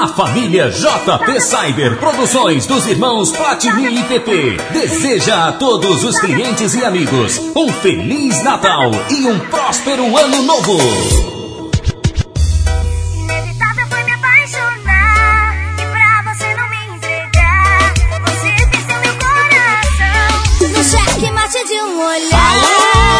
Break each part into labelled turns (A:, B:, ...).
A: A família JP Cyber Produções dos irmãos Platini e PP deseja a todos os clientes e amigos um Feliz Natal e um próspero Ano Novo.
B: Inevitável foi me apaixonar e pra você não me entregar. Você venceu meu coração no checkmate de um olhar.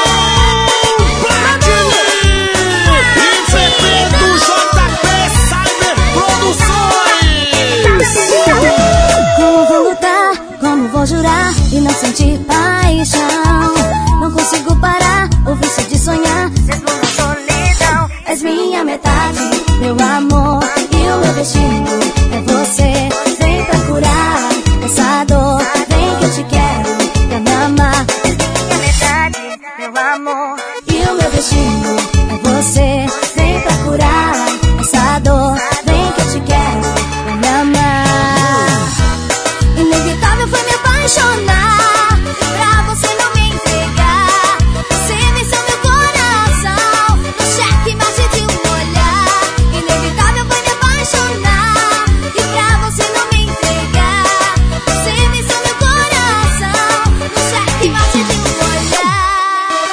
C: Vou jurar e não sentir paixão. Não consigo parar o vício de sonhar.
B: Mesmo na solidão,
C: És minha metade, meu amor e o meu destino é você. Vem pra curar essa dor, vem que eu te quero pra me amar.
B: minha metade, meu amor.
C: E o meu destino é você. Vem pra curar essa dor, vem que eu te quero pra me amar. Inevitável foi me apaixonar, pra você não me entregar. Você venceu meu coração no checkmate de um olhar. Inevitável foi me apaixonar e pra você não me entregar. Você venceu meu coração no checkmate de um olhar.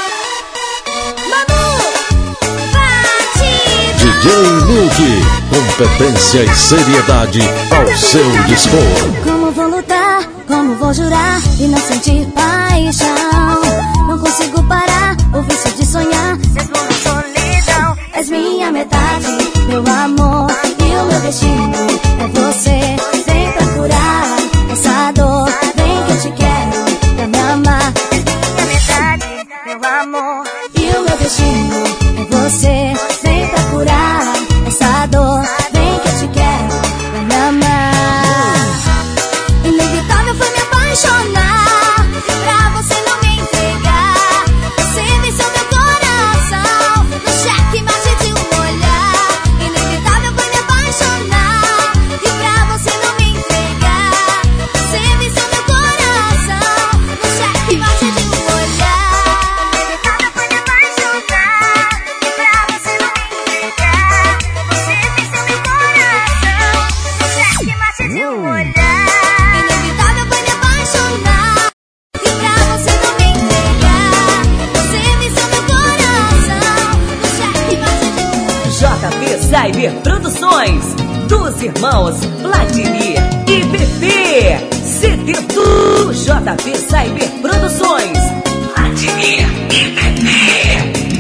C: Manu, bate.
D: DJ Milk, competência e seriedade ao seu dispor.
C: Como vou lutar, como vou jurar e não sentir paixão. Não consigo parar o vício de sonhar.
B: Mesmo na solidão,
C: És minha metade, meu amor e o meu destino é você. Vem pra curar essa dor, vem que eu te quero pra me amar.
B: minha metade, meu amor.
C: E o meu destino é você. Vem pra curar essa dor, vem que eu te quero pra me amar. Inevitável foi me apaixonar, pra você não me entregar. Você venceu meu coração no checkmate de um olhar. Inevitável foi me apaixonar e pra você não me entregar. Você venceu meu coração no checkmate de um olhar.
B: Inevitável foi me apaixonar e pra você não me entregar. Você venceu meu coração no checkmate de um olhar.
C: Inevitável foi me apaixonar e pra você não me entregar. Você venceu meu coração no checkmate de um olhar.
E: JP Cyber Produções dos irmãos Platini e PP. CD do JP Cyber Produções, Platini e PP.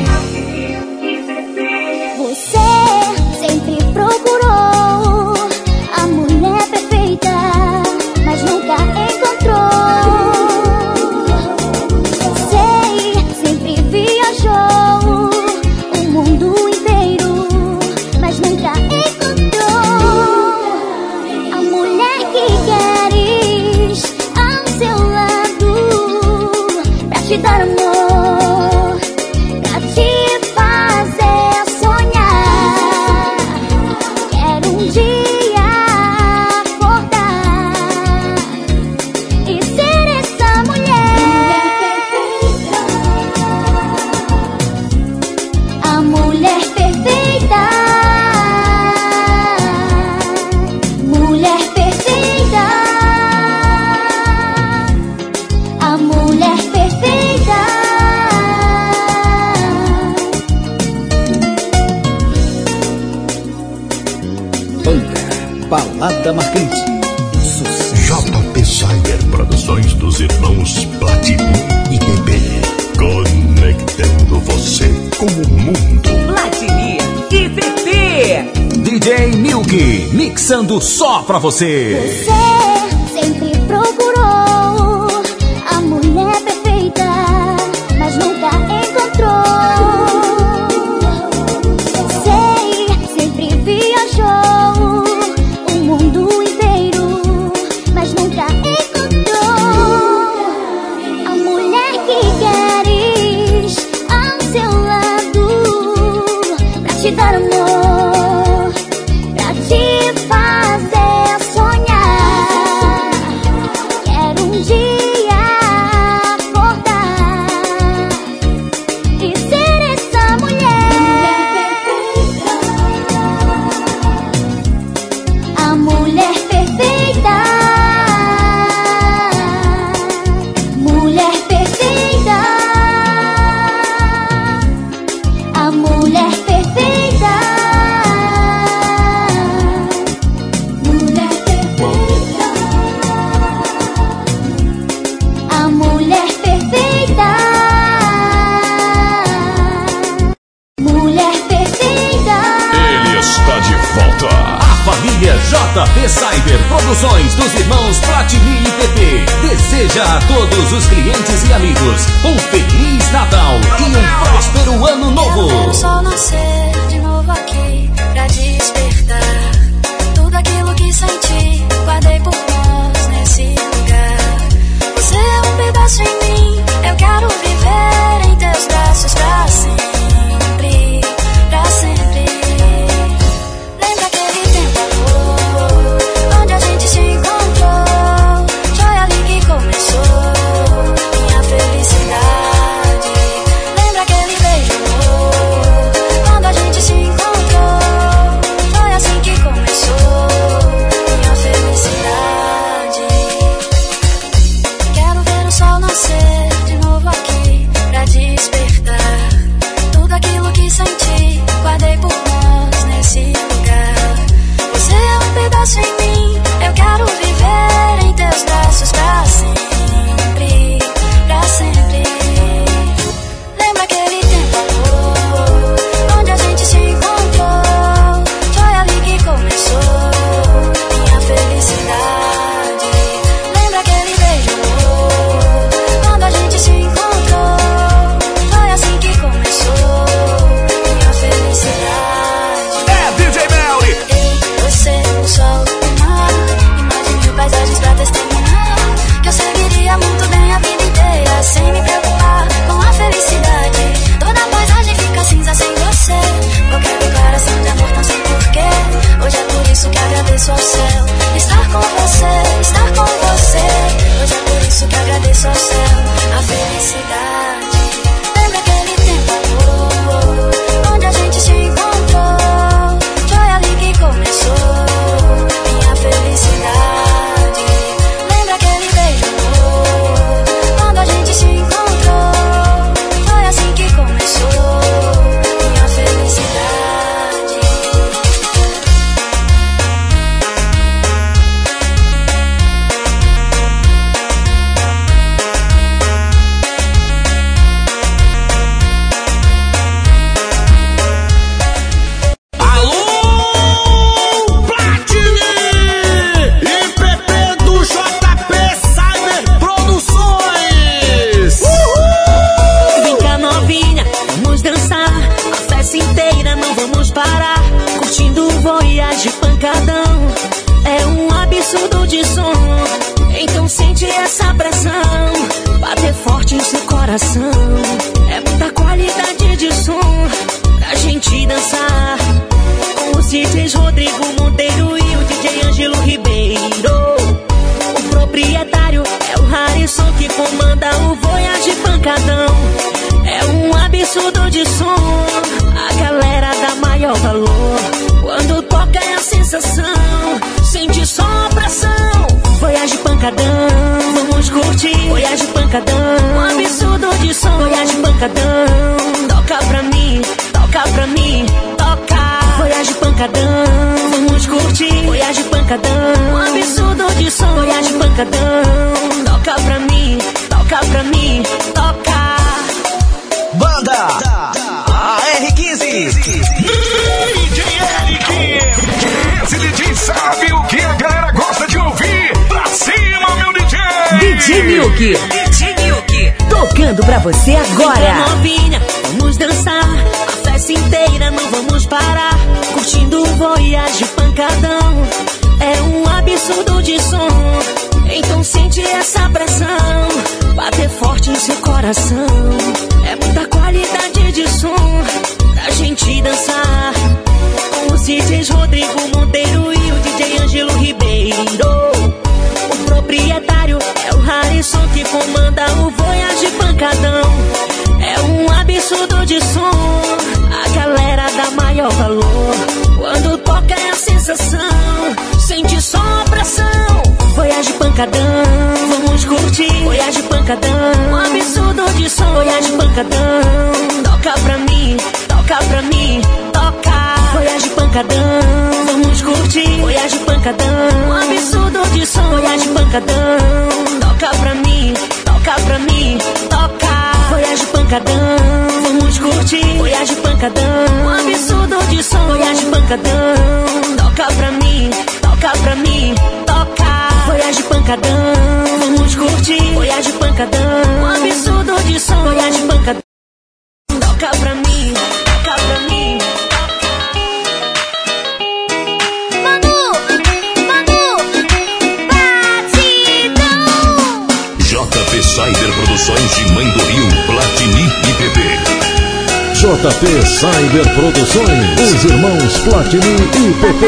C: Você sempre procurou a mulher perfeita, mas nunca encontrou. Sei, sempre viajou o mundo inteiro, mas nunca encontrou a mulher que queres ao seu lado, pra te dar amor, pra te fazer sonhar. Quero um dia acordar e ser essa mulher perfeita, a mulher perfeita, mulher perfeita, a mulher perfeita.
D: Banda, balada marcante.
F: JP Cyber Produções dos irmãos Platini e PP. Conectando você com o mundo.
E: Platini e PP.
A: DJ Milk, mixando só pra você.
C: Você sempre procurou a mulher perfeita, mas nunca encontrou. Sei, sempre viajou o mundo inteiro, mas nunca encontrou a mulher que queres ao seu lado, pra te dar amor, pra te fazer sonhar. Quero A mulher perfeita, mulher perfeita, a mulher perfeita, mulher perfeita, a mulher perfeita, mulher perfeita.
F: Ele está de volta.
A: Família JP Cyber Produções dos irmãos Platini e PP deseja a todos os clientes e amigos um Feliz Natal e um próspero Ano Novo.
B: Quero ver o sol nascer de novo aqui pra despertar tudo aquilo que senti, guardei por nós nesse lugar. Você é um pedaço em mim, eu quero viver em teus braços pra sempre, pra sempre. Lembra aquele tempo onde a gente se encontrou? Foi ali que começou minha felicidade. Lembra aquele beijo quando a gente se encontrou? Foi assim que começou minha felicidade. Quero ver o sol nascer de novo aqui pra despertar tudo aquilo que senti, guardei por nós nesse lugar. Você é um pedaço em mim, eu quero viver em teus braços pra sempre, pra sempre. Lembra aquele tempo onde a gente se encontrou? Foi ali que começou minha felicidade. Lembra aquele beijo quando a gente se encontrou? Foi assim que começou minha felicidade.
F: É DJ Melly.
B: Ei, você, o sol, o mar, imagem mil paisagens pra testemunhar que eu seguiria muito bem a vida inteira sem me preocupar com a felicidade. Toda paisagem fica cinza sem você, qualquer declaração de amor não sei porquê. Hoje é por isso que agradeço ao céu estar com você, estar com você. Hoje é por isso que agradeço ao céu a felicidade. Lembra aquele tempo onde a gente se encontrou? Foi ali que começou minha felicidade. Lembra aquele beijo quando a gente se encontrou? Foi assim que começou minha felicidade.
G: Alô, Platini e PP do JP Cyber Produções.
E: Vem cá, novinha, vamos dançar a festa inteira, não vamos parar. Curtindo o Voyage pancadão, é um absurdo de som. Então sente essa pressão, bater forte em seu coração. É muita qualidade de som pra gente dançar. Com os DJs Rodrigo Monteiro e o DJ Ângelo Ribeiro. O proprietário é o Harrison que comanda o Voyage pancadão. É um absurdo de som, a galera dá maior valor. Quando toca é a sensação, sente só a pressão. Voyage pancadão, vamos curtir. Voyage pancadão, um absurdo de som. Voyage pancadão, toca pra mim, toca pra mim, toca. Voyage pancadão, vamos curtir. Voyage pancadão, um absurdo de som. Voyage pancadão, toca pra mim, toca.
G: Banda AR15
F: DJ Eric. Esse DJ sabe o que a galera gosta de ouvir. Pra cima, meu DJ.
E: DJ Milk, tocando pra você agora. Novinha, vamos dançar a festa inteira, não vamos parar. Curtindo o Voyage pancadão, é um absurdo de som. Então sente essa pressão, bater forte em seu coração. É muita qualidade de som pra gente dançar. Com os DJs Rodrigo Monteiro e o DJ Ângelo Ribeiro. O proprietário é o Harrison que comanda o Voyage pancadão. É um absurdo de som, a galera dá maior valor. Quando toca é a sensação, sente pancadão, vamos curtir. Goiás de pancadão, um absurdo de som. Goiás de pancadão, toca pra mim, toca pra mim, toca. Goiás de pancadão, vamos curtir. Goiás de pancadão, um absurdo de som. Goiás de pancadão, toca pra mim, toca pra mim, toca. Goiás de pancadão, vamos curtir. Goiás de pancadão, um absurdo de som. Goiás de pancadão, toca pra mim, toca pra mim, toca. Goiás de pancadão, vamos curtir. Goiás de pancadão, um absurdo de som. Goiás de pancadão, toca pra mim, toca pra mim.
A: JP Cyber Produções de Mãe do Rio, Platini e PP.
D: JP Cyber Produções, os irmãos Platini e PP.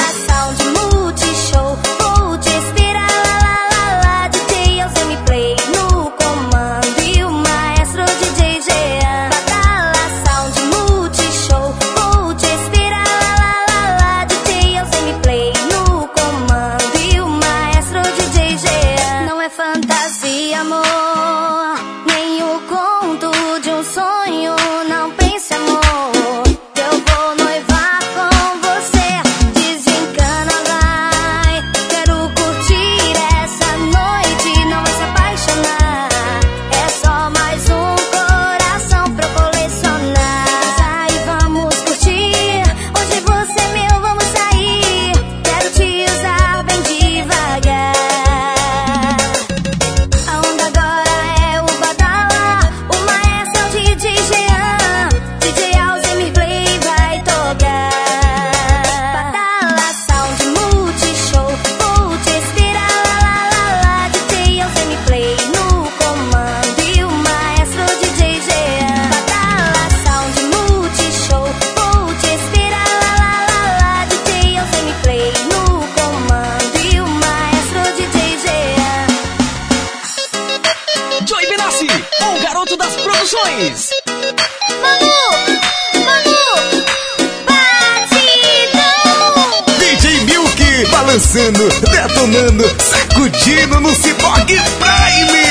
F: Balançando, detonando, sacudindo no Cyborg Prime.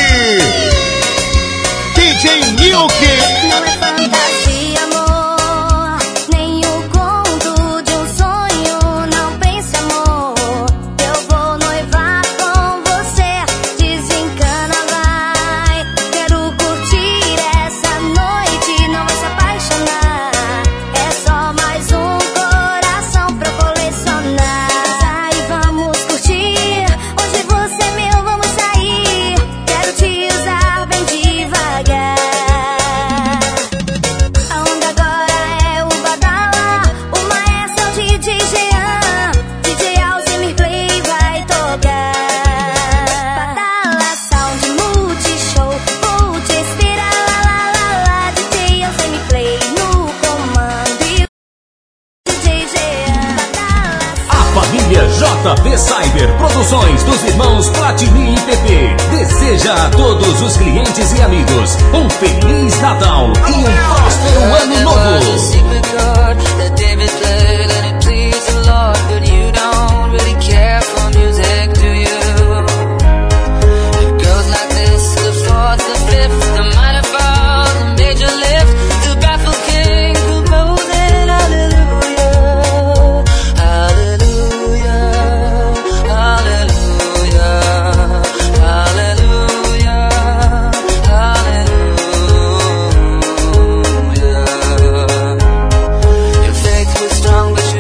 F: DJ Milk.
C: Não é fantasia, amor, nem o conto de um sonho. Não pense, amor, eu vou noivar com você. Desencana, vai. Quero curtir essa noite, não vai se apaixonar. É só mais um coração pra colecionar.
A: JP Cyber Produções dos irmãos Platini e PP deseja a todos os clientes e amigos um Feliz Natal e um próspero Ano Novo.
H: Strong, but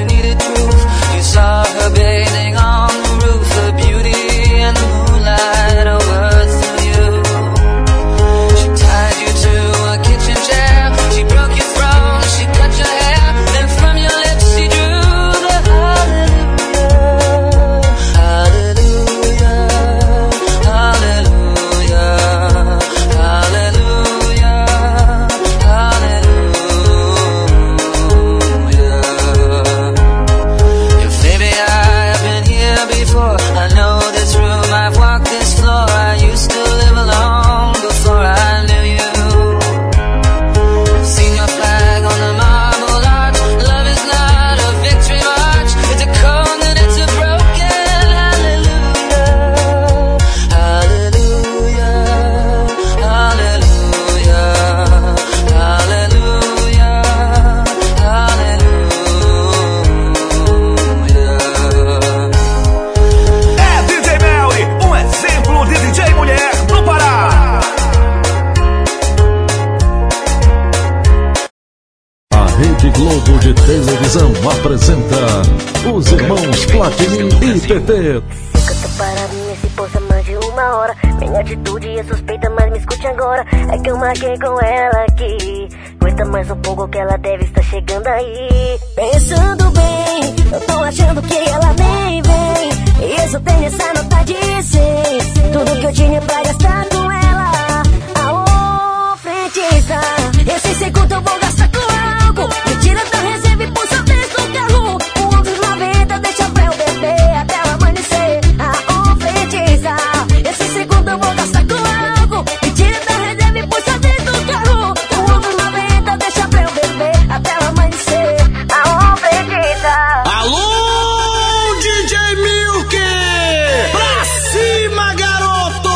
D: Platini e PP.
H: Eu tô parado nesse posto há mais de 1 hora. Minha atitude é suspeita, mas me escute agora. É que eu marquei com ela aqui. Aguenta mais um pouco que ela deve estar chegando aí. Pensando bem, eu tô achando que ela nem vem. E isso tem essa nota de 100. Tudo que eu tinha pra gastar com ela. Aô, frentista, esse segundo eu vou gastar com algo. Me tira da reserva e puxa o texto do carro. O outro 90 deixa pra eu beber até o amanhecer. Aô, frentista, esse segundo eu vou gastar com algo. Me tira da reserva e puxa o texto do carro. O outro 90 deixa pra eu beber até o amanhecer. Aô, frentista.
G: Alô, DJ Milk! Pra cima, garoto!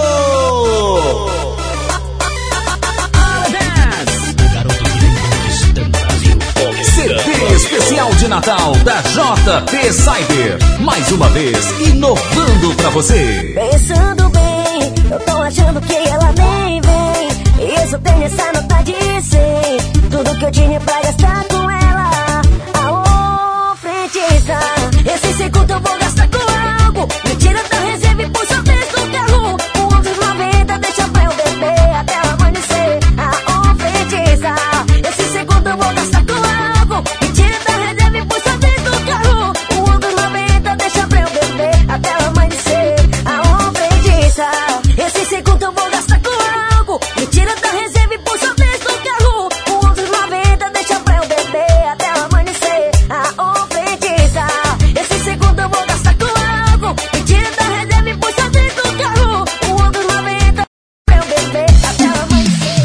A: CD especial de Natal da JP Cyber. Mais uma vez, inovando pra você.
H: Pensando bem, eu tô achando que ela nem vem. Isso tem essa nota de 100. Tudo que eu tinha pra gastar com ela. Aô, frentista, esse segundo eu vou gastar com algo. Me tira da reserva e puxa o texto do carro. O outro 90 deixa pra eu beber até o amanhecer. Aô, frentista, esse segundo eu vou gastar com algo. Me tira da reserva e puxa o texto do carro. O outro 90 deixa pra eu beber até o amanhecer. Aô, frentista, esse segundo eu vou gastar com algo. Me tira da reserva e puxa o texto do carro. O outro 90 deixa pra eu beber até o amanhecer. Aô, frentista, esse segundo eu vou gastar com algo. Me tira da reserva e puxa o texto do carro. O outro 90 pra eu beber até o amanhecer.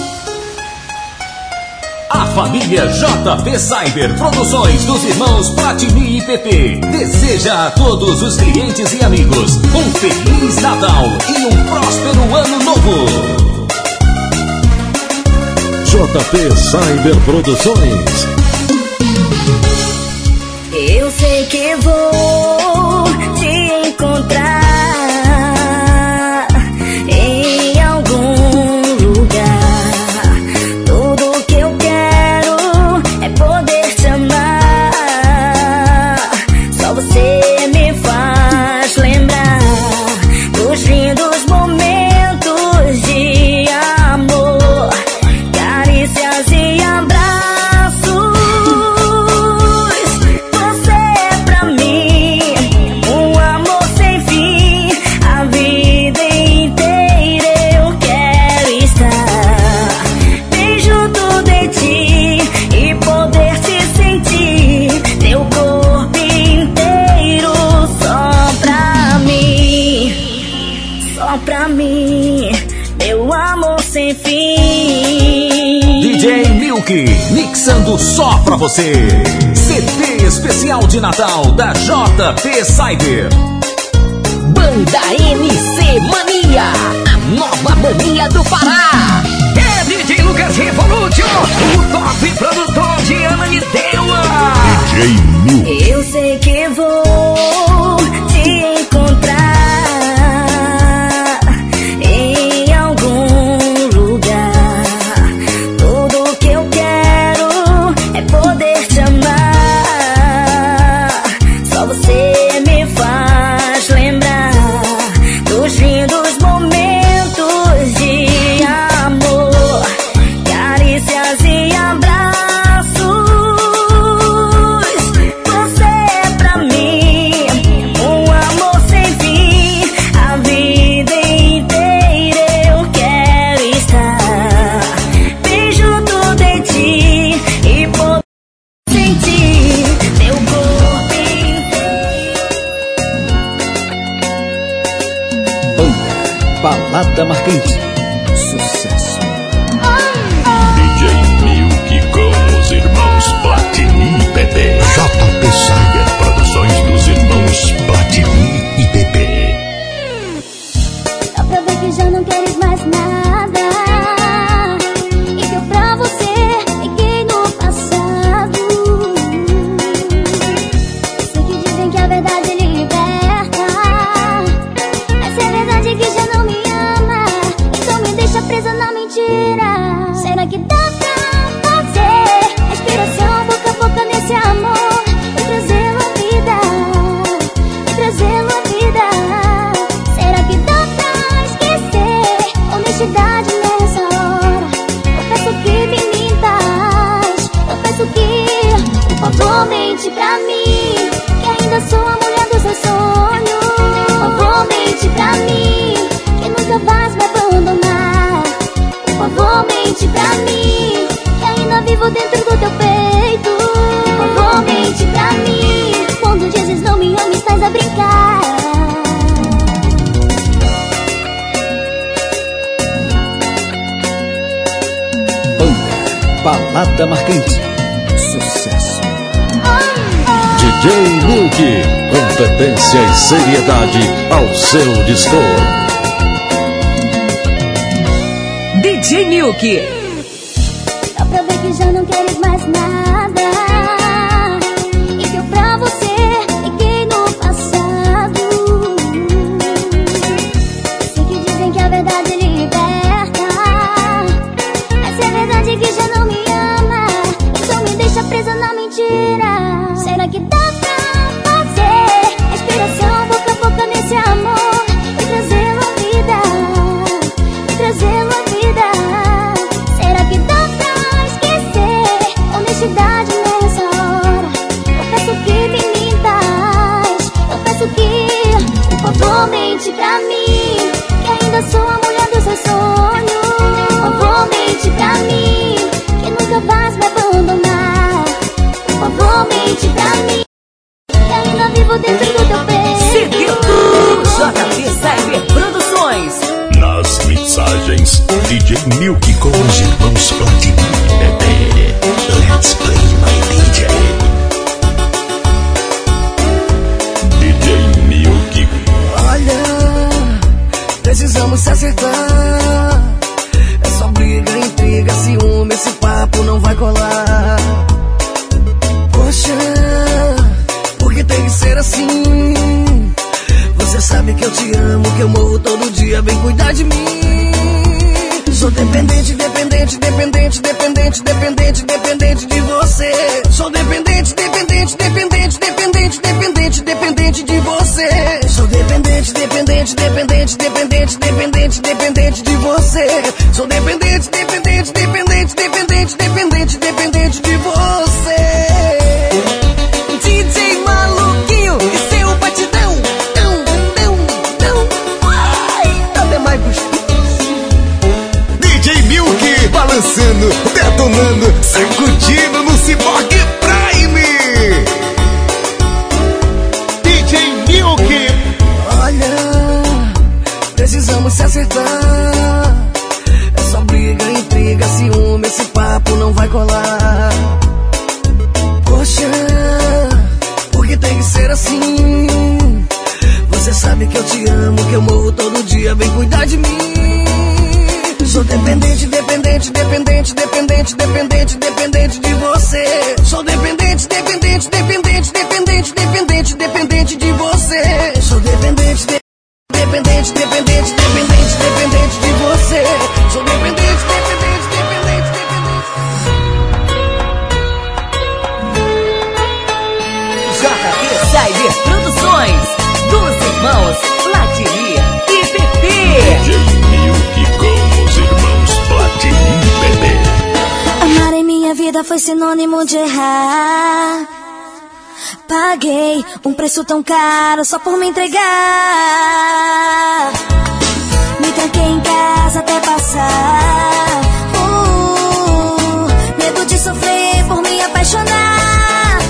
A: A família JP Cyber Produções dos irmãos Platini e PP deseja a todos os clientes e amigos um Feliz Natal e um próspero Ano Novo.
D: JP Cyber Produções.
H: Eu sei que vou te encontrar em algum lugar. Tudo que eu quero é poder te amar. Só você me faz lembrar dos lindos momentos de amor, carícias e abraços. Você é pra mim um amor sem fim. A vida inteira eu quero estar bem junto de ti e poder te sentir, teu corpo inteiro só pra mim, meu amor sem fim.
A: DJ Milk, mixando só pra você. CD especial de Natal da JP Cyber.
I: Banda MC Mania, a nova mania do Pará.
F: É DJ Lucas Revolution, o top produtor de Ananindeua.
D: DJ Milk.
H: Eu sei que vou te encontrar em algum lugar. Tudo que eu quero é poder te amar. Só você me faz lembrar dos lindos momentos de amor, carícias e abraços. Você é pra mim um amor sem fim. A vida inteira eu quero estar bem junto de ti e poder sentir teu corpo inteiro.
G: Balada Marcante. Sucesso.
D: DJ Milk com os irmãos Platini e PP. JP Cyber Produções dos irmãos Platini e PP.
C: Dá pra ver que já não queres mais nada. E que eu pra você fiquei no passado. Sei que dizem que a verdade liberta, mas é verdade que já não me ama.
G: Balada marcante. Sucesso.
D: DJ Milk, competência e seriedade ao seu dispor.
I: DJ Milk.
C: Dá pra ver que já não queres mais nada, e que eu pra você fiquei no passado. Sei que dizem que a verdade liberta, mas é verdade que já não me ama, então me deixa presa na mentira. Será que dá pra fazer respiração boca a boca nesse amor e trazê-lo à vida, e trazê-lo à vida? Será que dá pra esquecer honestidade nessa hora? Eu peço que me mintas, eu peço que, por favor, mente pra mim, que ainda sou a mulher dos seus sonhos. Por favor, mente pra mim, que nunca vais me abandonar. Por favor, mente pra mim, que ainda vivo dentro do teu peito.
I: Seguindo JP Cyber Produções.
D: Nas mixagens, DJ Milk com os irmãos Platini Bebê. Let's play my DJ. DJ Milk.
J: Olha, precisamos se acertar. É só briga, intriga, ciúme, esse papo não vai colar. Poxa, por que tem que ser assim? Você sabe que eu te amo, que eu morro todo dia, vem cuidar de mim. Sou dependente, dependente, dependente, dependente, dependente, dependente de você. Sou dependente, dependente, dependente, dependente, dependente, dependente de você. Sou dependente, dependente, dependente, dependente, dependente, dependente de você. Sou dependente, dependente, dependente, dependente, dependente, dependente de você. DJ Maluquinho e seu batidão.
F: DJ Milk balançando, detonando, sacudindo no Cyborg Prime. DJ Milk.
J: Olha, precisamos se acertar. É só briga, intriga, ciúme, esse papo não vai colar. Poxa, por que tem que ser assim? Você sabe que eu te amo, que eu morro todo dia, vem cuidar de mim. Sou dependente, dependente, dependente, dependente, dependente, dependente de você. Sou dependente, dependente, dependente, dependente, dependente, dependente de você. Sou dependente, dependente, dependente, dependente, dependente de você. Sou dependente, dependente, dependente, dependente.
I: JP Cyber Produções. Dos irmãos Platini e PP.
D: DJ Milk com os irmãos Platini Bebê.
C: Amar em minha vida foi sinônimo de errar. Paguei um preço tão caro só por me entregar. Me tranquei em casa até passar. Medo de sofrer por me apaixonar.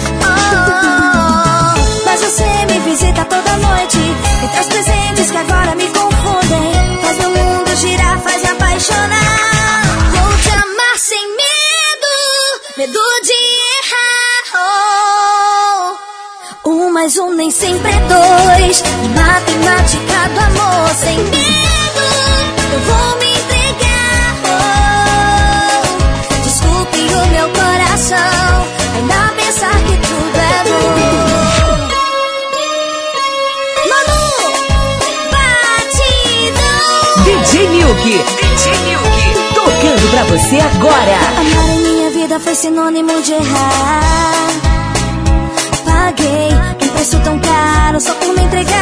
C: Mas você me visita toda noite, me traz presentes que agora me confundem. Faz meu mundo girar, faz me apaixonar. Vou te amar sem medo de errar. Um mais um nem sempre é dois. Matemática do amor sem medo. Eu vou me entregar. Desculpe o meu coração ainda pensar que tudo é bom. Manu, batidão.
I: DJ Milk. Tocando pra você agora.
C: Amar em minha vida foi sinônimo de errar. Paguei um preço tão caro só por me entregar.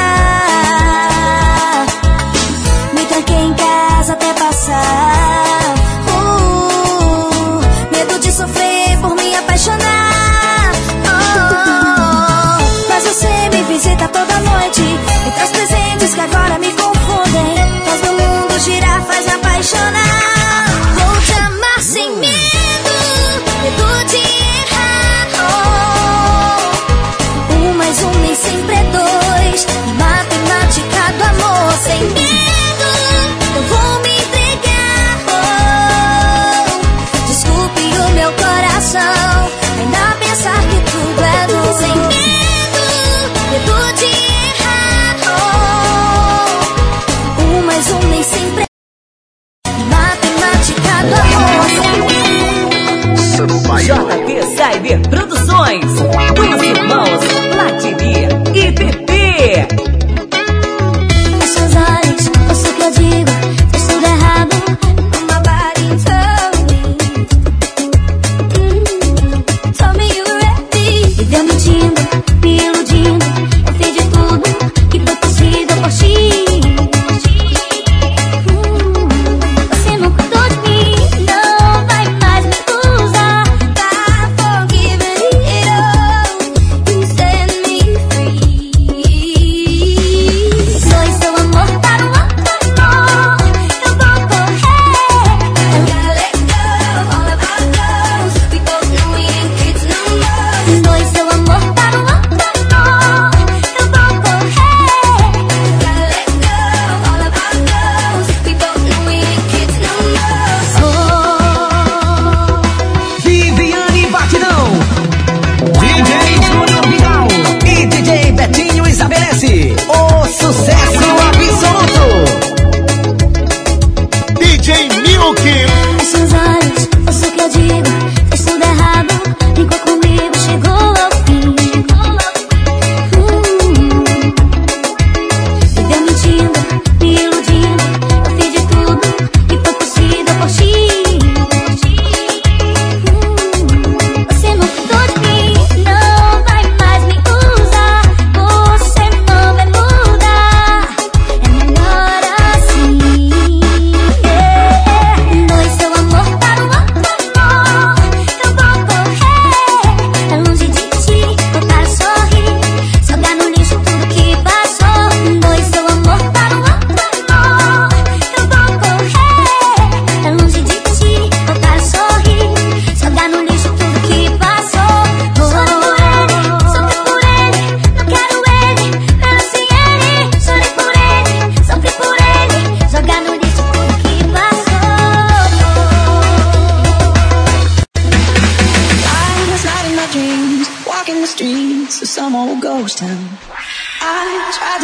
C: Me tranquei em casa até passar. Medo de sofrer por me apaixonar. Mas você me visita toda noite, me traz presentes que agora me confundem. Faz meu mundo girar, faz me apaixonar. Vou te amar sem medo de errar. Um mais um nem sempre é dois.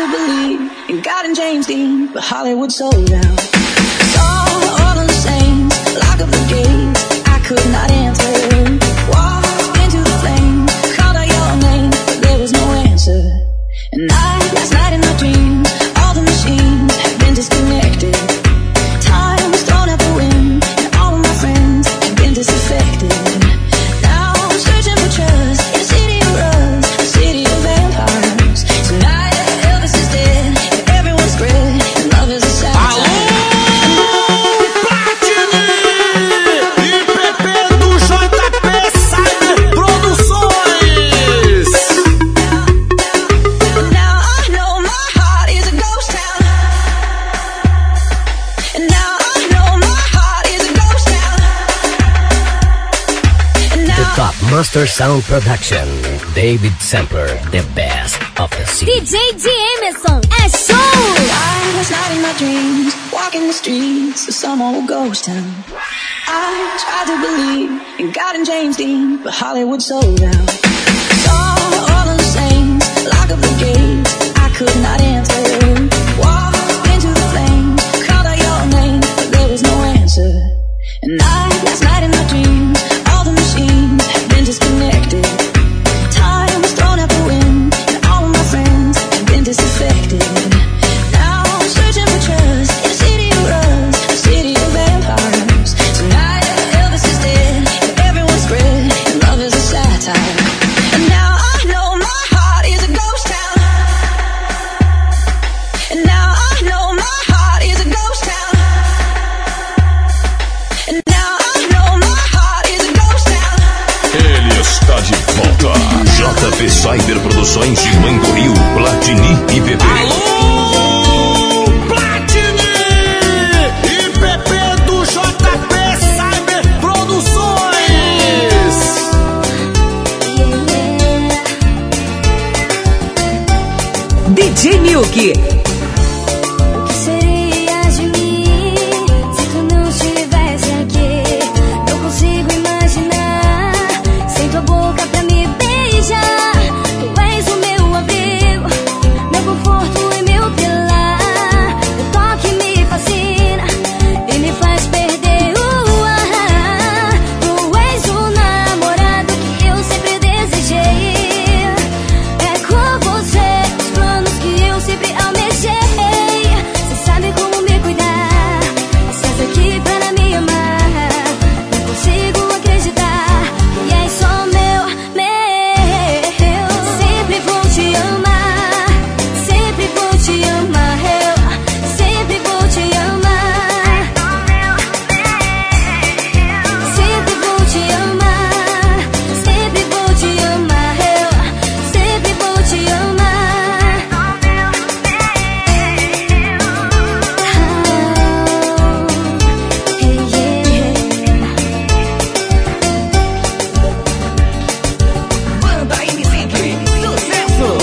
K: to believe in God and James Dean, but Hollywood sold out. Saw all of the saints, lock up the gates, I could not enter. Walked into the flames, called out your name, but there was no answer. And last night in my dreams, all the machines have been disconnected. Time was thrown out the wind, and all of my friends have been disaffected. Now I'm searching for trust in a city of rust, a city of vampires. Tonight Elvis is dead, and everyone's spread, and love is a satire.
L: Master Sound Production, David Sampler, the best of the city.
C: DJ Emerson, é show!
K: Last night in my dreams, walking the streets of some old ghost town. I tried to believe in God and James Dean, but Hollywood sold out. Saw all of the saints, lock up the gates, I could not enter. Walked into the flames, called out your name, but there was no answer. And last night in my dreams, all the machines have been disconnected. Time was thrown out the wind, and all of my friends have been disaffected. Now I'm searching for trust in a city of rust, a city of vampires. Tonight Elvis is dead, and everyone's spread, and love is a satire. And now I know my heart is a ghost town. And now I know my heart is a ghost town. And now I know my heart is a ghost town.
F: Ele está de volta. JP Cyber Produções de Mango Rio, Platini e PP.
M: Alô, Platini e PP do JP Cyber Produções.
I: DJ Milk.
C: O que seria de mim se tu não estivesse aqui? Não consigo imaginar sem tua boca pra me beijar. Tu és o meu abrigo, meu conforto e meu pilar. Teu toque me fascina e me faz perder o ar. Tu és o namorado que eu sempre desejei. É com você os planos que eu sempre almejei. Cê sabe como me cuidar, estás aqui para me amar. Não consigo acreditar que és só meu. Sempre vou te amar, sempre vou te amar. Eu sempre vou te amar. Sempre vou te amar, sempre vou te amar. Eu sempre vou te amar.
K: Banda M5, sucesso!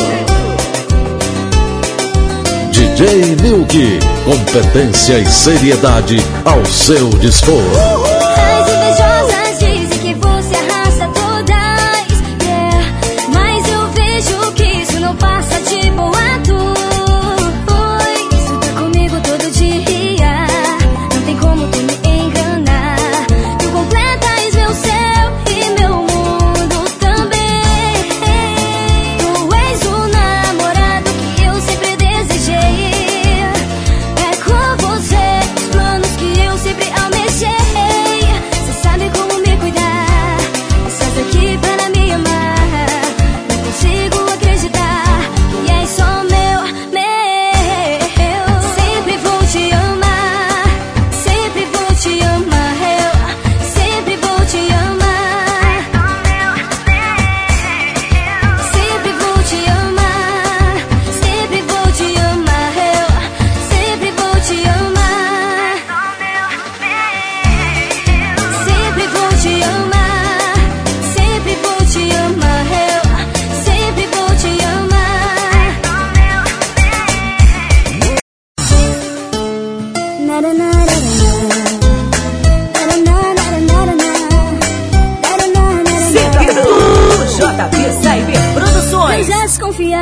N: DJ Milk, competência e seriedade ao seu dispor.
C: As invejosas dizem que você arrasta todas, mas eu vejo que isso não passa de boato. Pois tu tá comigo todo dia, não tem como tu me enganar. Tu completas meu céu e meu mundo também. Tu és o namorado que eu sempre desejei. É com você os planos que eu sempre almejei.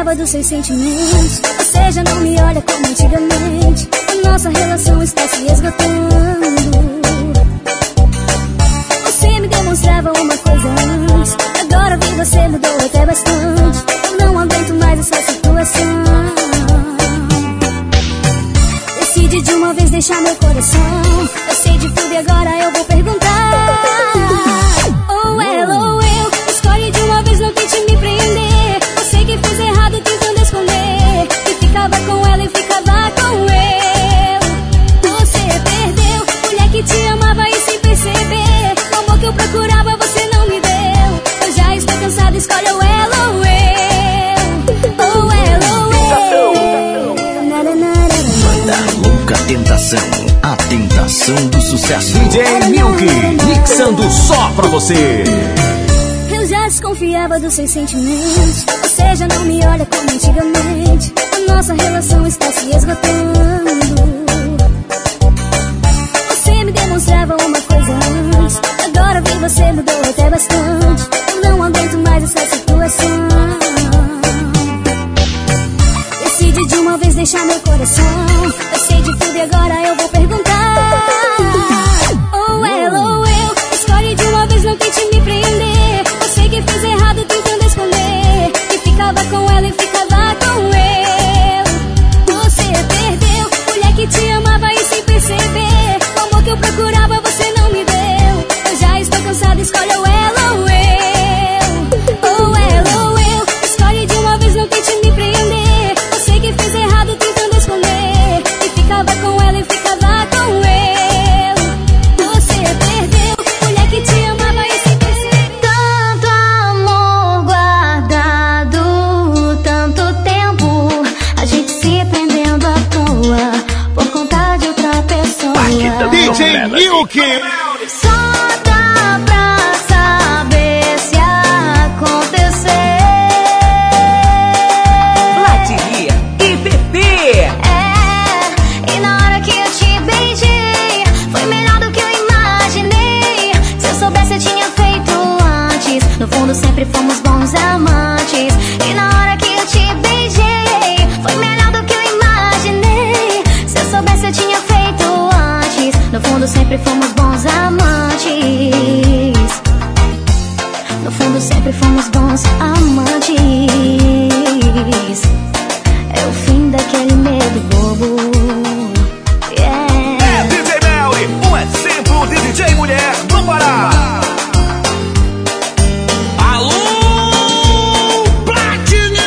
C: desconfiava dos seus sentimentos. Você já não me olha como antigamente. A nossa relação está se esgotando. Você me demonstrava uma coisa antes, agora vi você mudou até bastante. Eu não aguento mais essa situação. Decide de uma vez deixar meu coração. Eu sei de tudo e agora eu vou perguntar. Ou ela ou eu, escolhe de uma vez, não tente me prender. Eu sei que fiz errado tentando esconder, que ficava com ela e ficava com eu. Você perdeu, mulher que te amava e sem perceber. O amor que eu procurava você não me deu. Eu já estou cansada, escolhe ou ela ou eu. Ou ela ou eu.
O: Banda Louca Tentação, a tentação do sucesso.
A: DJ Milk, mixando só pra você.
C: Eu já desconfiava dos seus sentimentos. Você já não me olha como antigamente. A nossa relação está se esgotando. Você me demonstrava uma coisa antes, agora vi você mudou até bastante. Eu não aguento mais essa situação. Decide de uma vez deixar meu coração. Eu sei de tudo e agora eu vou perguntar. Ou ela ou eu, escolhe de uma vez, não tente me prender. Eu sei que fiz errado tentando esconder, que ficava com ela e ficava com eu. Você perdeu, mulher que te amava e sem perceber. O amor que eu procurava você não me deu. Eu já estou cansada, escolhe ou ela ou eu. Ou ela ou eu, escolhe de uma vez, não tente me prender. Eu sei que fiz errado tentando esconder, que ficava com ela e ficava com eu. Você perdeu, mulher que te amava e sem perceber.
B: Tanto amor guardado, tanto tempo, a gente se prendendo à toa por conta de outra pessoa.
F: DJ Milk.
B: Só dá pra saber se acontecer.
I: Platinia e PP.
B: E na hora que eu te beijei, foi melhor do que eu imaginei. Se eu soubesse eu tinha feito antes. No fundo sempre fomos bons amantes. E na hora que eu te beijei, foi melhor do que eu imaginei. Se eu soubesse eu tinha feito antes. No fundo sempre fomos bons amantes. No fundo sempre fomos bons amantes. É o fim daquele medo bobo. Yeah.
F: É DJ Melly, um exemplo de DJ mulher no Pará. Alô, Platini!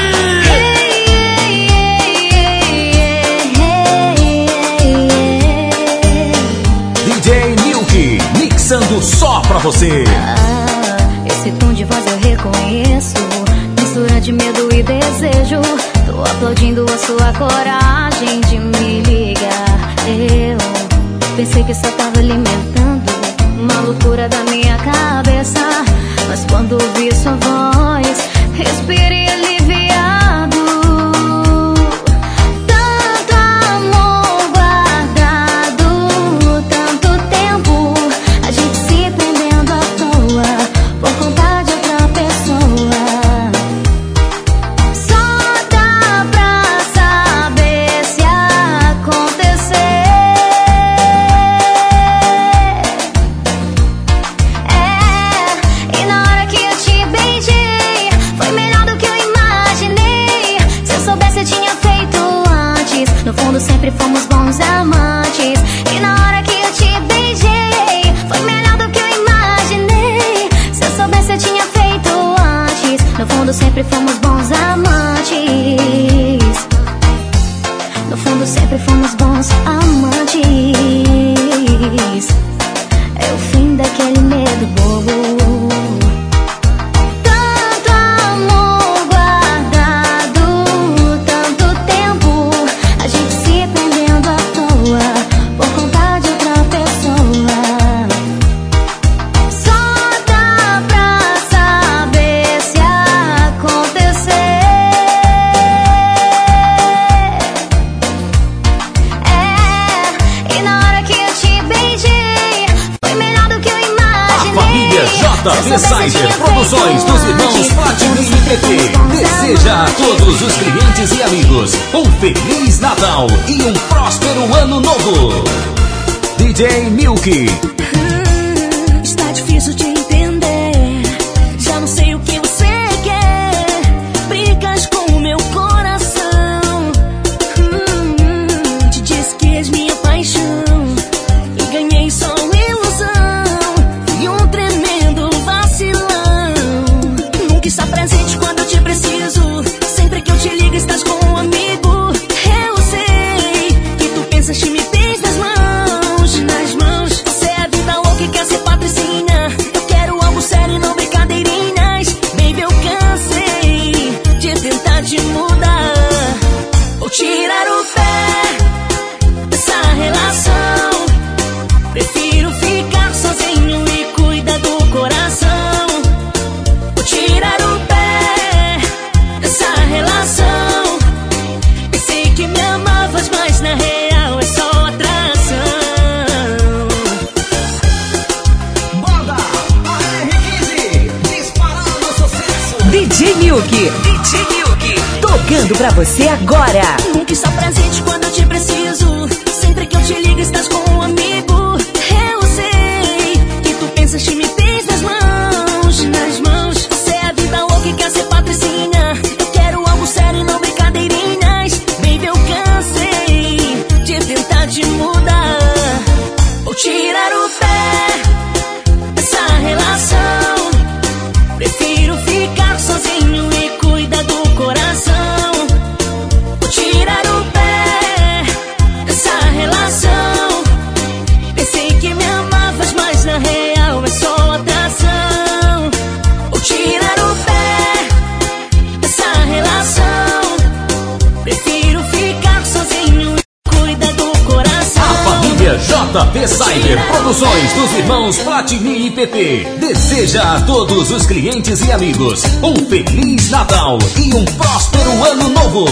A: DJ Milk, mixando só pra você.
B: Esse tom de voz eu reconheço, mistura de medo e desejo. Tô aplaudindo a sua coragem de me ligar. Eu pensei que só tava alimentando uma loucura da minha cabeça, mas quando ouvi sua voz, respirei aliviado. Tanto amor guardado, tanto tempo, a gente se prendendo à toa por conta de outra pessoa. Só dá pra saber se acontecer. E na hora que eu te beijei, foi melhor do que eu imaginei. Se eu soubesse eu tinha feito antes. No fundo sempre fomos bons amantes. E na hora que eu te beijei, foi melhor do que eu imaginei. Se eu soubesse eu tinha feito antes. No fundo sempre fomos bons amantes. No fundo sempre fomos bons amantes. É o fim daquele medo bobo. Tanto amor guardado, tanto tempo, a gente se prendendo à toa por conta de outra pessoa. Só dá pra saber se acontecer. E na hora que
A: JP Cyber Produções dos irmãos Platini e PT deseja a todos os clientes e amigos um Feliz Natal e um próspero Ano Novo. DJ Milk.
E: Está difícil de entender, já não sei o que você quer. Brigas com o meu coração. Te disse que és minha paixão e ganhei só ilusão e um tremendo vacilão. Nunca está presente quando eu te preciso. Sempre que eu te ligo estás com um amigo. Eu sei que tu pensas que me tens nas mãos. Você é a vida louca e quer ser patricinha. Eu quero algo sério e não brincadeirinhas. Baby, eu cansei de tentar te mudar ou tirar o pé dessa relação. Prefiro ficar sozinho e cuidar do coração. Ou tirar o pé dessa relação. Pensei que me amavas, mas na real é só atração.
I: DJ Milk, tocando pra você agora.
E: Nunca está presente quando eu te preciso. Sempre que eu te ligo estás com um amigo. Eu sei que tu pensas que me tens nas mãos. Você é a vida louca e quer ser patricinha. Eu quero algo sério e não brincadeirinhas. Baby, eu cansei de tentar te mudar ou tirar o pé dessa relação. Prefiro ficar sozinho e cuidar do coração. Vou tirar o pé dessa relação. Pensei que me amavas, mas na real é só atração. Vou tirar o pé dessa relação. Prefiro ficar sozinho e cuidar do coração.
A: A família JP Cyber Produções dos irmãos Platini e PT deseja a todos os clientes e amigos um Feliz Natal e um próspero Ano Novo.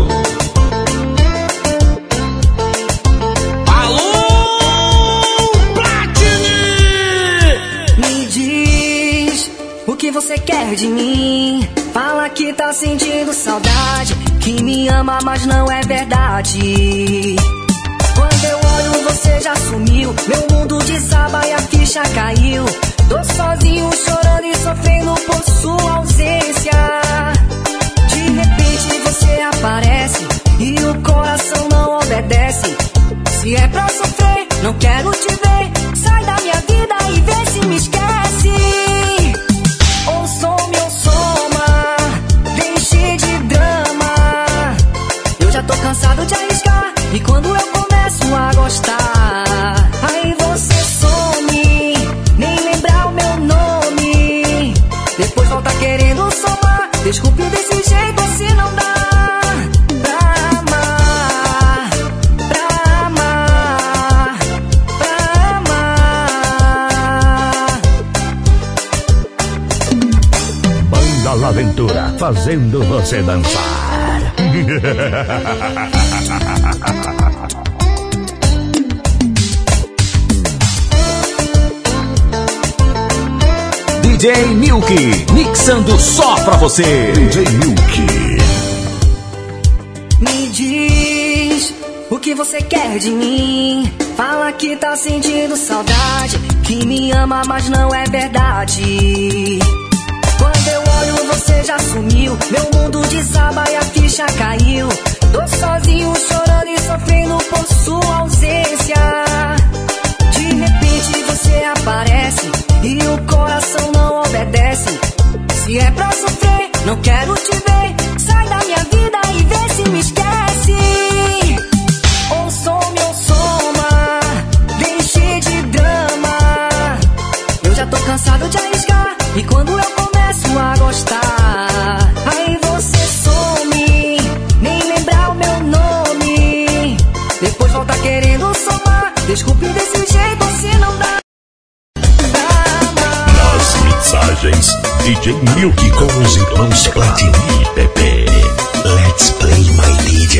J: Me diz o que você quer de mim. Fala que tá sentindo saudade, que me ama, mas não é verdade. Quando eu olho você já sumiu, meu mundo desaba e a ficha caiu. Tô sozinho chorando e sofrendo por sua ausência. De repente você aparece e o coração não obedece. Se é pra sofrer, não quero te ver. Sai da minha vida e vê se me esquece. Ou some ou soma, deixe de drama. Eu já tô cansado de arriscar e quando eu começo a gostar, aí você some, nem lembrar o meu nome. Depois volta querendo somar. Desculpe desse jeito, assim não dá. Pra amar, pra amar, pra amar.
D: Banda La Aventura, fazendo você dançar.
A: DJ Milk, mixando só pra você.
D: DJ Milk.
J: Me diz o que você quer de mim. Fala que tá sentindo saudade, que me ama, mas não é verdade. Quando eu olho você já sumiu, meu mundo desaba e a ficha caiu. Tô sozinho chorando e sofrendo por sua ausência. De repente você aparece e o coração não obedece. Se é pra sofrer, não quero te ver. Sai da minha vida e vê se me esquece. Ou some ou soma, deixe de drama. Eu já tô cansado de arriscar e quando eu começo a gostar, aí você some, nem lembrar o meu nome. Depois volta querendo somar. Desculpe desse jeito, assim não dá.
D: Nas mixagens, DJ Milk com os irmãos Platini e PP. Let's play my DJ.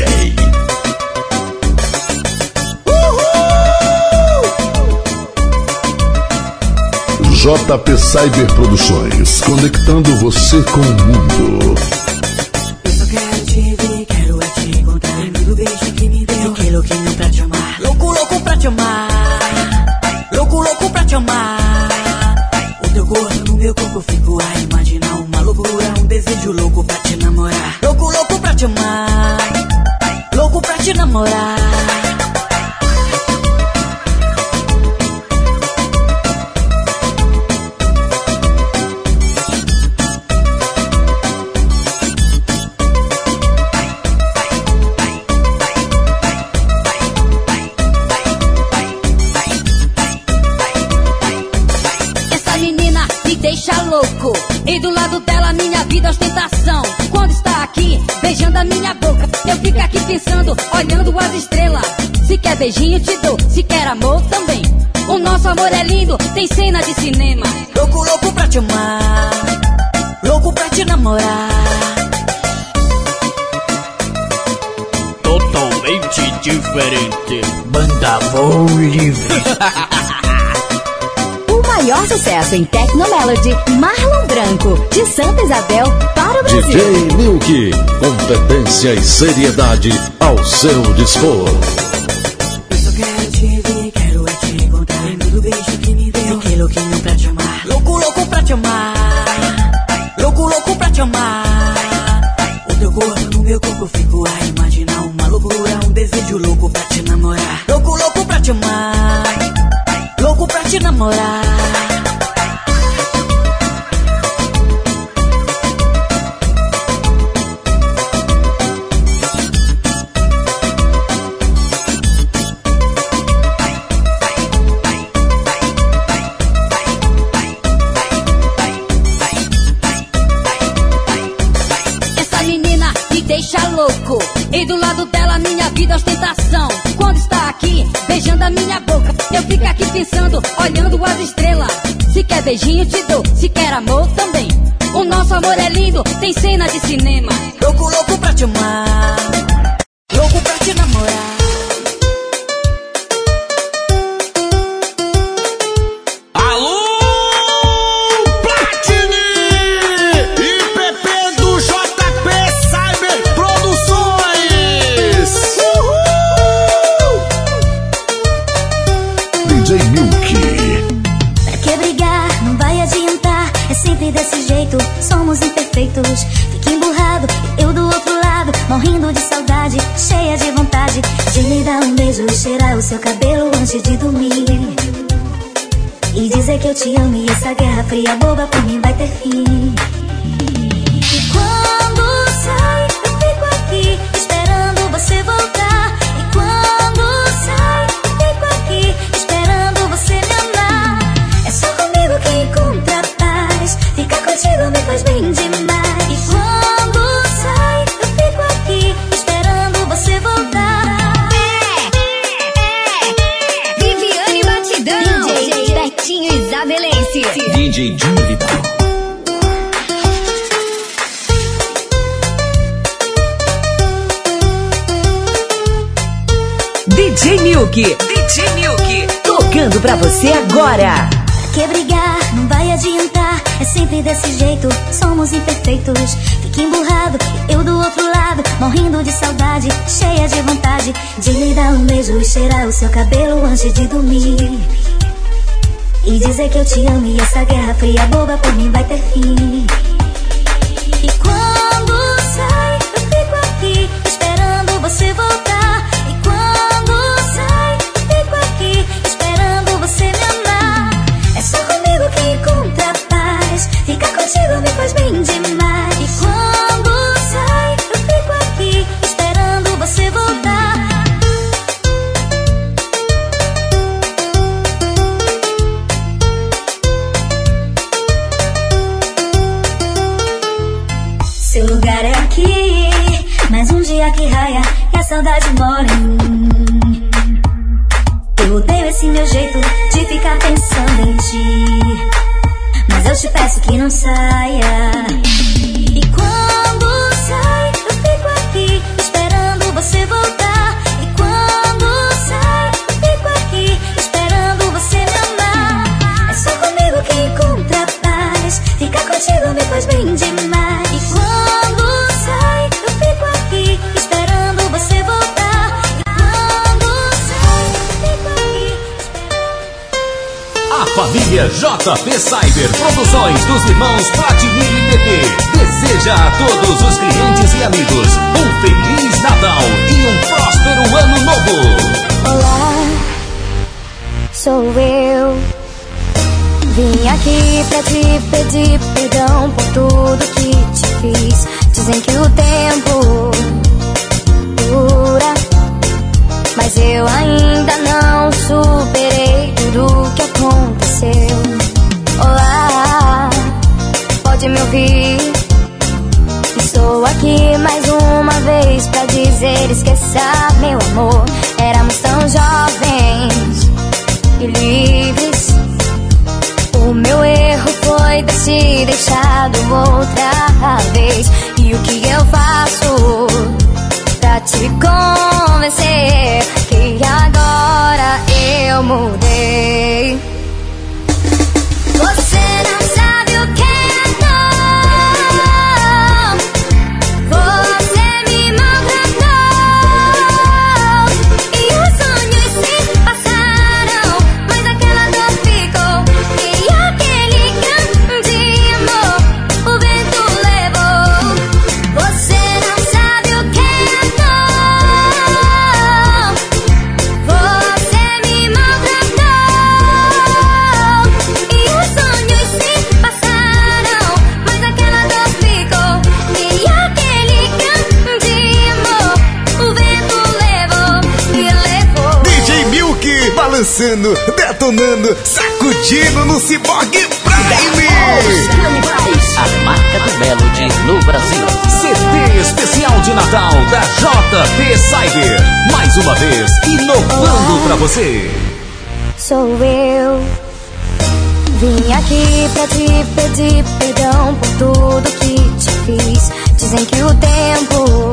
D: JP Cyber Produções, conectando você com o mundo.
P: Eu só quero te ver, quero é te encontrar. Amigo, beijo que me deu. Fiquei louquinho pra te amar. Louco, louco pra te amar. Louco, louco pra te amar. O teu corpo no meu corpo, fico a imaginar uma loucura, um desejo louco pra te namorar. Louco, louco pra te amar. Louco pra te namorar.
Q: Deixa louco, e do lado dela minha vida é ostentação. Quando está aqui, beijando a minha boca, eu fico aqui pensando, olhando as estrelas. Se quer beijinho te dou, se quer amor também. O nosso amor é lindo, tem cena de cinema. Louco, louco pra te amar, louco pra te namorar.
M: Totalmente diferente. Banda Voo Livre.
I: O maior sucesso em Tecnomelody, Marlon Branco, de Santa Isabel para o Brasil.
N: DJ Milk, competência e seriedade ao seu dispor.
P: Eu só quero te ver, quero é te encontrar. Amigo, beijo que me deu. Fiquei louquinho pra te amar. Louco, louco pra te amar. Louco, louco pra te amar. O teu corpo no meu corpo, fico a imaginar uma loucura, um desejo louco pra te namorar. Louco, louco pra te amar. Louco pra te namorar.
Q: Essa menina me deixa louco, e do lado dela minha vida é ostentação. Quando está aqui, beijando a minha boca, eu fico aqui pensando, olhando as estrelas. Se quer beijinho te dou, se quer amor também. O nosso amor é lindo, tem cena de cinema. Louco, louco pra te amar, louco pra te namorar.
M: Alô, Platini e PP do JP Cyber Produções.
D: DJ Milk.
C: Pra que brigar? Não vai adiantar. É sempre desse jeito, somos imperfeitos. Fica emburrado, eu do outro lado, morrendo de saudade, cheia de vontade de lhe dar um beijo e cheirar o seu cabelo antes de dormir. E dizer que eu te amo e essa guerra fria boba por mim vai ter fim. E quando sai, eu fico aqui esperando você voltar. E quando sai, eu fico aqui esperando você me amar. É só comigo que encontra paz. Ficar contigo me faz bem demais. E quando sai, eu fico aqui esperando você voltar.
I: Viviane Batidão, DJ Betinho Isabelense,
O: DJ Júnior Vital.
I: DJ Milk, tocando pra você agora.
C: Pra que brigar? Não vai adiantar. É sempre desse jeito, somos imperfeitos. Fica emburrado, eu do outro lado, morrendo de saudade, cheia de vontade de lhe dar um beijo e cheirar o seu cabelo antes de dormir. E dizer que eu te amo e essa guerra fria boba por mim vai ter fim. E quando sai, eu fico aqui esperando você voltar. E quando sai, eu fico aqui esperando você me amar. É só comigo que encontra paz. Ficar contigo me faz bem demais. E quando sai, eu fico aqui esperando você voltar. Seu lugar é aqui, mais um dia que raia e a saudade mora em mim. Eu odeio esse meu jeito de ficar pensando em ti, mas eu te peço que não saia. E quando sai, eu fico aqui esperando você voltar. E quando sai, eu fico aqui esperando você me amar. É só comigo que encontro
A: Família JP Cyber Produções dos irmãos Platini e PP deseja a todos os clientes e amigos um Feliz Natal e um próspero Ano Novo.
C: Olá, sou eu. Vim aqui pra te pedir perdão por tudo que te fiz. Dizem que o tempo dura, mas eu ainda não superei tudo que aconteceu. Olá, pode me ouvir? Estou aqui mais uma vez pra dizer: esqueça, meu amor. Éramos tão jovens e livres. O meu erro foi ter te deixado outra vez. E o que eu faço pra te convencer que agora eu mudei? Você não sabe o que é dor. Você me maltratou e os sonhos se passaram, mas aquela dor ficou. E aquele grande amor o vento levou. Você não sabe o que é dor. Você me maltratou e os sonhos se passaram, mas aquela dor ficou. E aquele grande amor o vento levou, me levou.
F: DJ Milk balançando, detonando, sacudindo no Cyborg Prime.
L: A marca do Melody no Brasil.
A: CD especial de Natal da JP Cyber. Mais uma vez, inovando pra você.
C: Sou eu. Vim aqui pra te pedir perdão por tudo que te fiz. Dizem que o tempo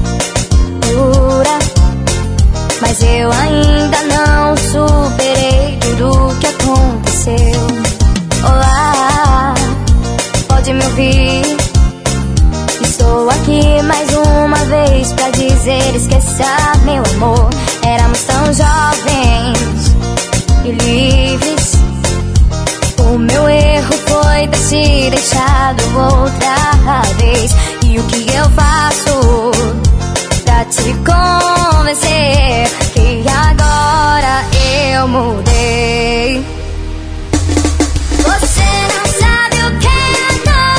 C: dura, mas eu ainda não superei tudo que aconteceu. Olá, pode me ouvir? Estou aqui mais uma vez pra dizer: esqueça, meu amor. Éramos tão jovens e livres. O meu erro foi ter te deixado outra vez. E o que eu faço pra te convencer que agora eu mudei? Você não sabe o que é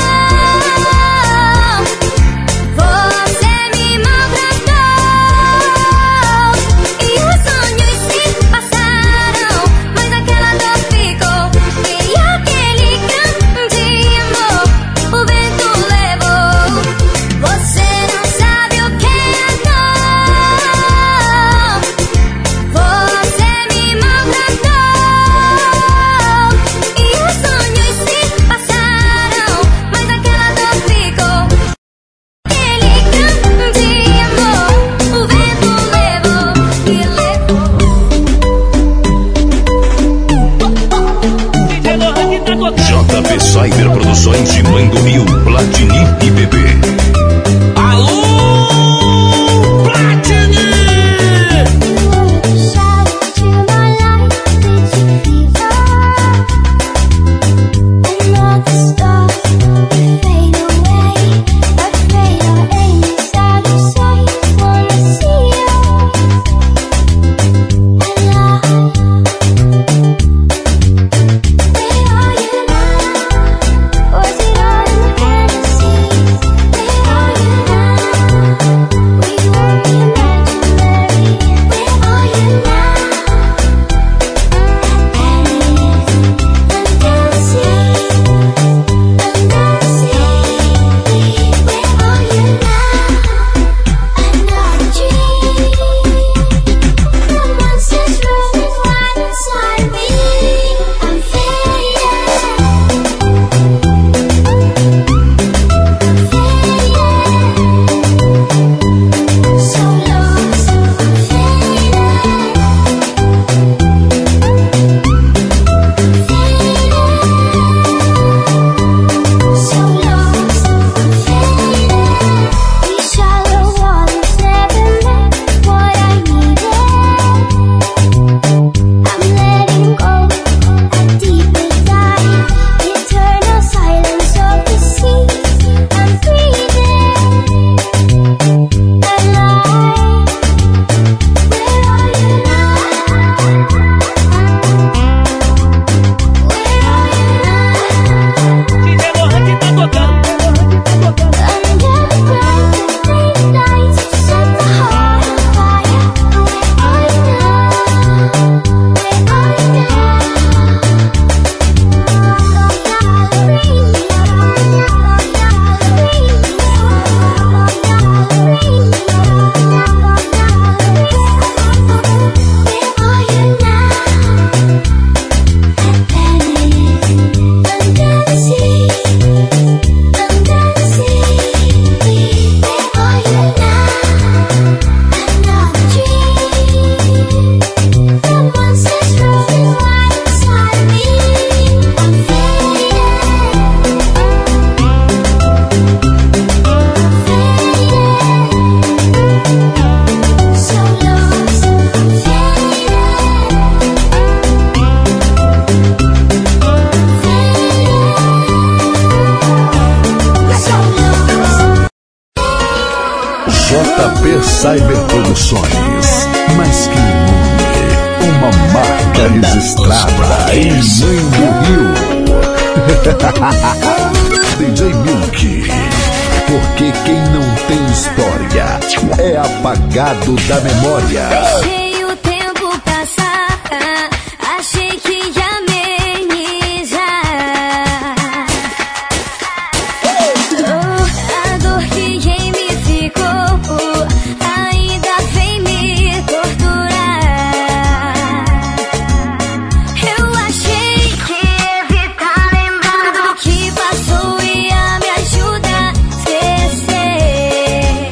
C: dor. Você me maltratou e os sonhos se passaram, mas aquela dor ficou. E aquele grande amor o vento levou. Você não sabe o que é dor.
N: Cyber Produções. Mais que um nome, uma marca registrada em Rio. DJ Milk. Porque quem não tem história é apagado da memória.
C: Deixei o tempo passar, achei que ia amenizar. A dor que em mim ficou ainda vem me torturar. Eu achei que evitar lembrar do que passou ia me ajudar a esquecer.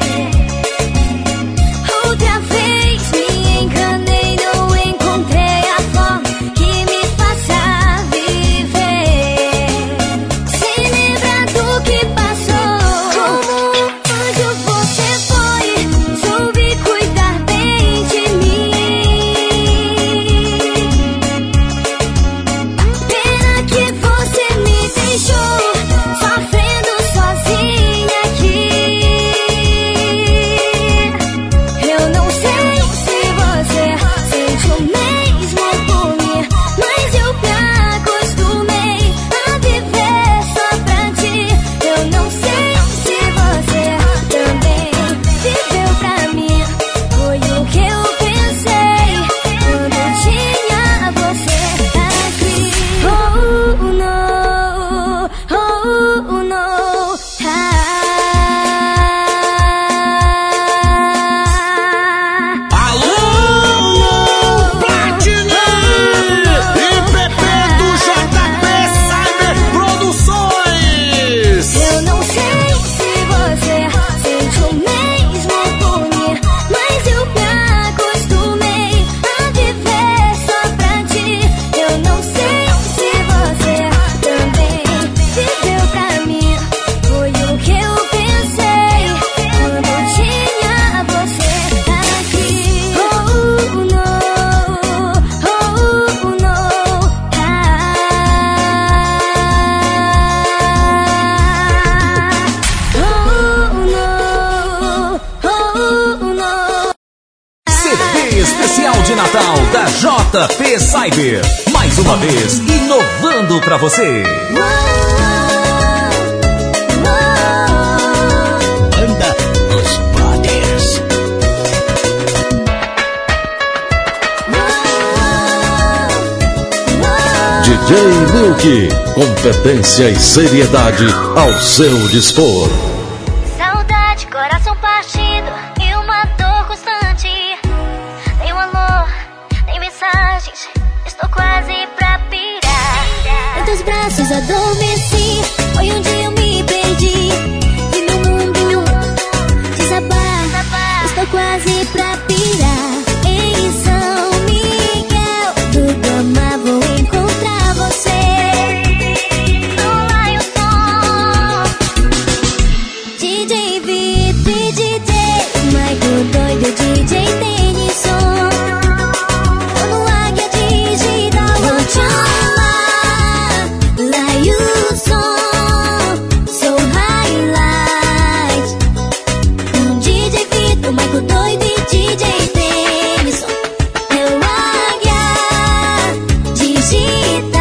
C: Outra vez me enganei, não encontrei a forma que me faça viver. Sem lembrar do que passou, como um anjo você foi, soube cuidar bem de mim. Pena que você me deixou sofrendo sozinha aqui. Eu não sei se você sente o mesmo por mim, mas eu me acostumei a viver só pra ti. Eu não sei se você também viveu pra mim. Foi o que eu pensei quando tinha você aqui. Oh no, oh no,
M: Alô, Platini e PP do JP Cyber Produções.
C: Eu não sei se você sente o mesmo por mim, mas eu me acostumei a viver só pra ti. Eu não sei se você também viveu pra mim. Foi o que eu pensei quando tinha você aqui. Oh no, oh no,
A: CD especial de Natal da JP Cyber. Mais uma vez, inovando pra você.
O: Banda Os Brothers.
N: DJ Milk, competência e seriedade ao seu dispor.
C: Saudade, coração partido e uma dor constante. Nem um alô, nem mensagens, estou quase pra pirar. Em teus braços adormeci, foi onde eu me perdi. E meu mundo desabar, estou quase pra pirar. Em São Miguel do Guamá vou encontrar você. Lá eu sou DJ Vitor, DJ Michael doido, DJ Denison. Tô no Águia Digital, vou te amar. Lá eu sou highlight. DJ Vitor, Michael doido e DJ Denison. É o Águia Digital.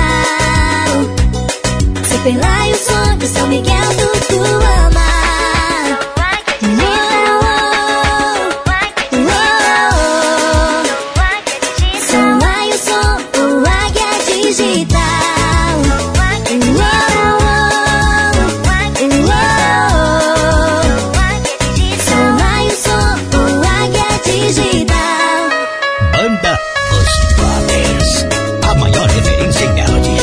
C: Super lá eu sou de São Miguel do Guamá.
O: Banda Os Brothers. A maior referência em melody.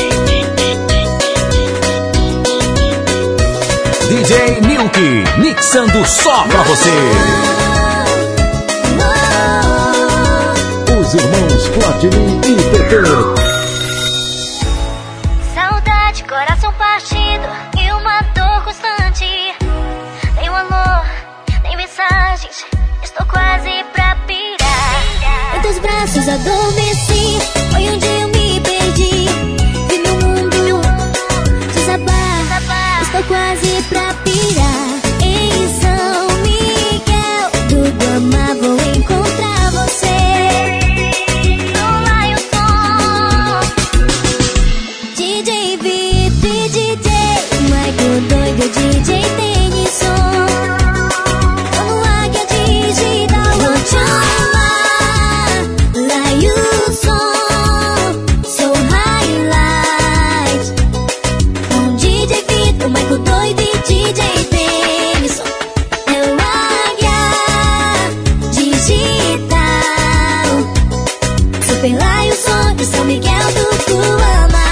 A: DJ Milk, mixando só pra você.
N: Os irmãos Platini e PP.
C: Saudade, coração partido e uma dor constante. Nem um alô, nem mensagens, estou quase pra pirar. Em teus braços adormeci, foi onde eu me perdi. Vi meu mundo desabar, estou quase pra pirar. Em São Miguel do Guamá Superlai o som de São Miguel do Tuamá.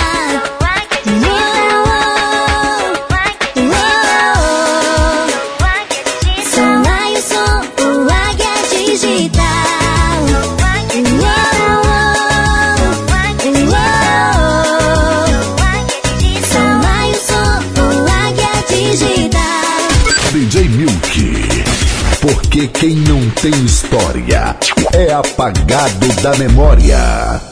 C: Superlai o som, o Águia Digital. Superlai o som, o Águia Digital.
N: DJ Milk. Porque quem não tem história é apagado da memória.